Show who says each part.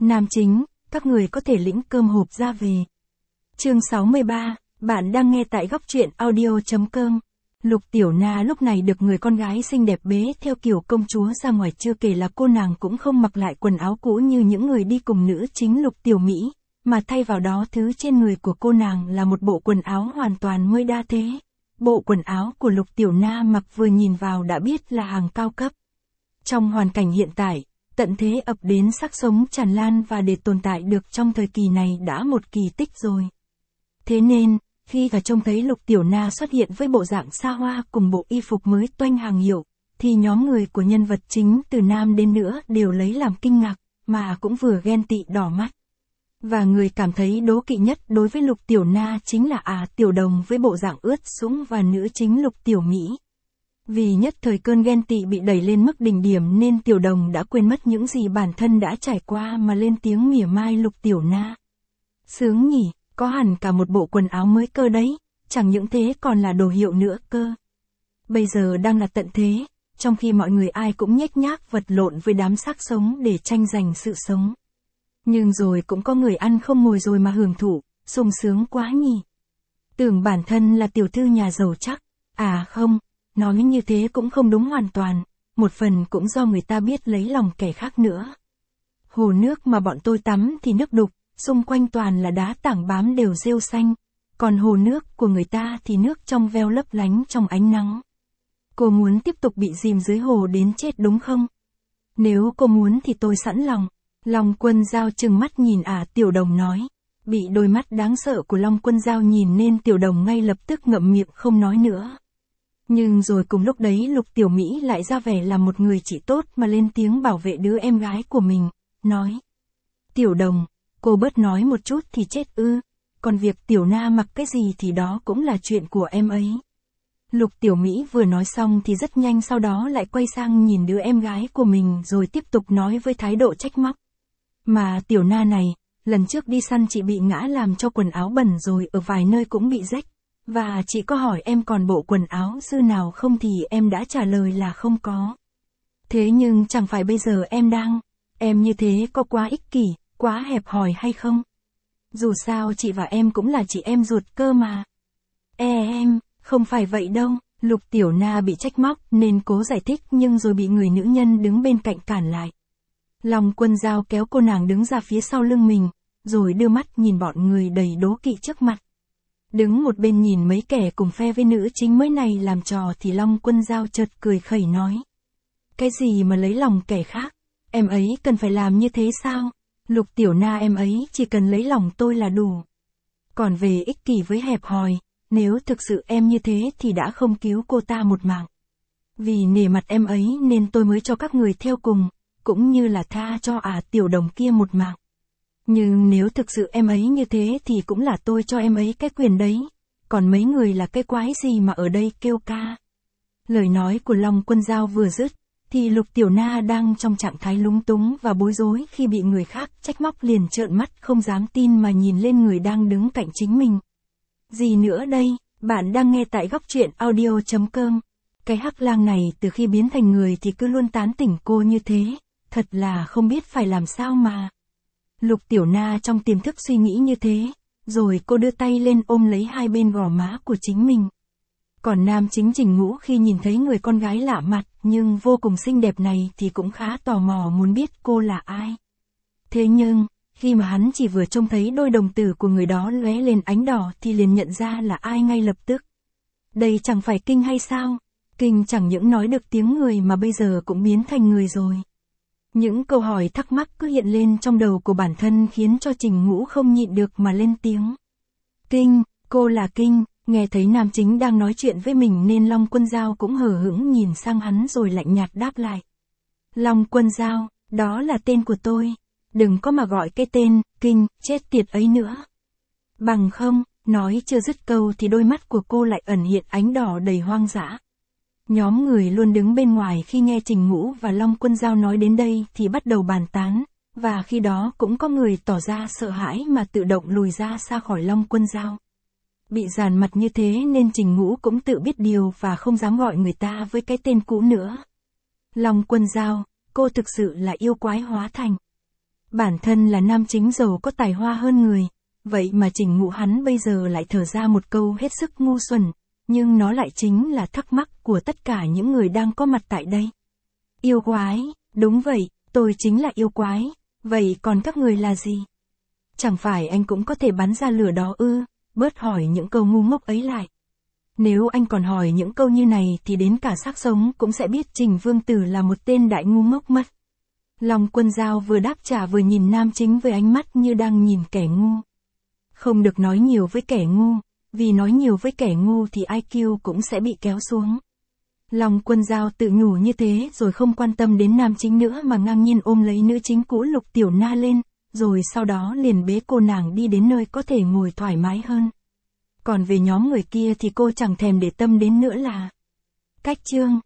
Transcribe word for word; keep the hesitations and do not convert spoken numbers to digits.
Speaker 1: Nam chính, các người có thể lĩnh cơm hộp ra về. Chương sáu mươi ba, bạn đang nghe tại góc truyện audio.com. Lục Tiểu Na lúc này được người con gái xinh đẹp bế theo kiểu công chúa ra ngoài, chưa kể là cô nàng cũng không mặc lại quần áo cũ như những người đi cùng nữ chính Lục Tiểu Mỹ, mà thay vào đó thứ trên người của cô nàng là một bộ quần áo hoàn toàn mới đa thế. Bộ quần áo của Lục Tiểu Na mặc vừa nhìn vào đã biết là hàng cao cấp. Trong hoàn cảnh hiện tại, tận thế ập đến, sắc sống tràn lan và để tồn tại được trong thời kỳ này đã một kỳ tích rồi. Thế nên, khi cả trông thấy Lục Tiểu Na xuất hiện với bộ dạng xa hoa cùng bộ y phục mới toanh hàng hiệu, thì nhóm người của nhân vật chính từ nam đến nữ đều lấy làm kinh ngạc, mà cũng vừa ghen tị đỏ mắt. Và người cảm thấy đố kỵ nhất đối với Lục Tiểu Na chính là à Tiểu Đồng với bộ dạng ướt sũng và nữ chính Lục Tiểu Mỹ. Vì nhất thời cơn ghen tị bị đẩy lên mức đỉnh điểm nên Tiểu Đồng đã quên mất những gì bản thân đã trải qua mà lên tiếng mỉa mai Lục Tiểu Na. Sướng nhỉ, có hẳn cả một bộ quần áo mới cơ đấy, chẳng những thế còn là đồ hiệu nữa cơ. Bây giờ đang là tận thế, trong khi mọi người ai cũng nhếch nhác vật lộn với đám xác sống để tranh giành sự sống. Nhưng rồi cũng có người ăn không ngồi rồi mà hưởng thụ, sung sướng quá nhỉ. Tưởng bản thân là tiểu thư nhà giàu chắc, à không, nói như thế cũng không đúng hoàn toàn, một phần cũng do người ta biết lấy lòng kẻ khác nữa. Hồ nước mà bọn tôi tắm thì nước đục, xung quanh toàn là đá tảng bám đều rêu xanh, còn hồ nước của người ta thì nước trong veo lấp lánh trong ánh nắng. Cô muốn tiếp tục bị dìm dưới hồ đến chết đúng không? Nếu cô muốn thì tôi sẵn lòng. Long Quân Dao trừng mắt nhìn à Tiểu Đồng nói. Bị đôi mắt đáng sợ của Long Quân Dao nhìn nên Tiểu Đồng ngay lập tức ngậm miệng không nói nữa. Nhưng rồi cùng lúc đấy Lục Tiểu Mỹ lại ra vẻ là một người chị tốt mà lên tiếng bảo vệ đứa em gái của mình, nói. Tiểu Đồng, cô bớt nói một chút thì chết ư, còn việc Tiểu Na mặc cái gì thì đó cũng là chuyện của em ấy. Lục Tiểu Mỹ vừa nói xong thì rất nhanh sau đó lại quay sang nhìn đứa em gái của mình rồi tiếp tục nói với thái độ trách móc. Mà Tiểu Na này, lần trước đi săn chị bị ngã làm cho quần áo bẩn rồi, ở vài nơi cũng bị rách. Và chị có hỏi em còn bộ quần áo dư nào không thì em đã trả lời là không có. Thế nhưng chẳng phải bây giờ em đang, em như thế có quá ích kỷ, quá hẹp hòi hay không? Dù sao chị và em cũng là chị em ruột cơ mà. E em, không phải vậy đâu. Lục Tiểu Na bị trách móc nên cố giải thích nhưng rồi bị người nữ nhân đứng bên cạnh cản lại. Long Quân Dao kéo cô nàng đứng ra phía sau lưng mình, rồi đưa mắt nhìn bọn người đầy đố kỵ trước mặt. Đứng một bên nhìn mấy kẻ cùng phe với nữ chính mới này làm trò thì Long Quân Dao chợt cười khẩy nói. Cái gì mà lấy lòng kẻ khác, em ấy cần phải làm như thế sao? Lục Tiểu Na em ấy chỉ cần lấy lòng tôi là đủ. Còn về ích kỷ với hẹp hòi, nếu thực sự em như thế thì đã không cứu cô ta một mạng. Vì nể mặt em ấy nên tôi mới cho các người theo cùng, cũng như là tha cho à Tiểu Đồng kia một mạng. Nhưng nếu thực sự em ấy như thế thì cũng là tôi cho em ấy cái quyền đấy. Còn mấy người là cái quái gì mà ở đây kêu ca. Lời nói của Long Quân Dao vừa dứt, thì Lục Tiểu Na đang trong trạng thái lúng túng và bối rối khi bị người khác trách móc liền trợn mắt không dám tin mà nhìn lên người đang đứng cạnh chính mình. Gì nữa đây, bạn đang nghe tại góc truyện audio.com. Cái hắc lang này từ khi biến thành người thì cứ luôn tán tỉnh cô như thế, thật là không biết phải làm sao mà. Lục Tiểu Na trong tiềm thức suy nghĩ như thế, rồi cô đưa tay lên ôm lấy hai bên gò má của chính mình. Còn nam chính Trình Ngũ khi nhìn thấy người con gái lạ mặt nhưng vô cùng xinh đẹp này thì cũng khá tò mò muốn biết cô là ai. Thế nhưng, khi mà hắn chỉ vừa trông thấy đôi đồng tử của người đó lóe lên ánh đỏ thì liền nhận ra là ai ngay lập tức. Đây chẳng phải Kinh hay sao? Kinh chẳng những nói được tiếng người mà bây giờ cũng biến thành người rồi. Những câu hỏi thắc mắc cứ hiện lên trong đầu của bản thân khiến cho Trình Ngũ không nhịn được mà lên tiếng. Kinh, cô là Kinh. Nghe thấy nam chính đang nói chuyện với mình nên Long Quân Dao cũng hờ hững nhìn sang hắn rồi lạnh nhạt đáp lại. Long Quân Dao, đó là tên của tôi. Đừng có mà gọi cái tên, Kinh, chết tiệt ấy nữa. Bằng không, nói chưa dứt câu thì đôi mắt của cô lại ẩn hiện ánh đỏ đầy hoang dã. Nhóm người luôn đứng bên ngoài khi nghe Trình Ngũ và Long Quân Dao nói đến đây thì bắt đầu bàn tán, và khi đó cũng có người tỏ ra sợ hãi mà tự động lùi ra xa khỏi Long Quân Dao. Bị dàn mặt như thế nên Trình Ngũ cũng tự biết điều và không dám gọi người ta với cái tên cũ nữa. Long Quân Dao, cô thực sự là yêu quái hóa thành. Bản thân là nam chính giàu có tài hoa hơn người, vậy mà Trình Ngụ hắn bây giờ lại thở ra một câu hết sức ngu xuẩn, nhưng nó lại chính là thắc mắc của tất cả những người đang có mặt tại đây. Yêu quái, đúng vậy, tôi chính là yêu quái, vậy còn các người là gì? Chẳng phải anh cũng có thể bắn ra lửa đó ư, bớt hỏi những câu ngu ngốc ấy lại. Nếu anh còn hỏi những câu như này thì đến cả xác sống cũng sẽ biết Trình Vương Tử là một tên đại ngu ngốc mất. Long Quân Dao vừa đáp trả vừa nhìn nam chính với ánh mắt như đang nhìn kẻ ngu. Không được nói nhiều với kẻ ngu, vì nói nhiều với kẻ ngu thì i kiu cũng sẽ bị kéo xuống. Long Quân Dao tự nhủ như thế rồi không quan tâm đến nam chính nữa mà ngang nhiên ôm lấy nữ chính cũ Lục Tiểu Na lên, rồi sau đó liền bế cô nàng đi đến nơi có thể ngồi thoải mái hơn. Còn về nhóm người kia thì cô chẳng thèm để tâm đến nữa là. Cách chương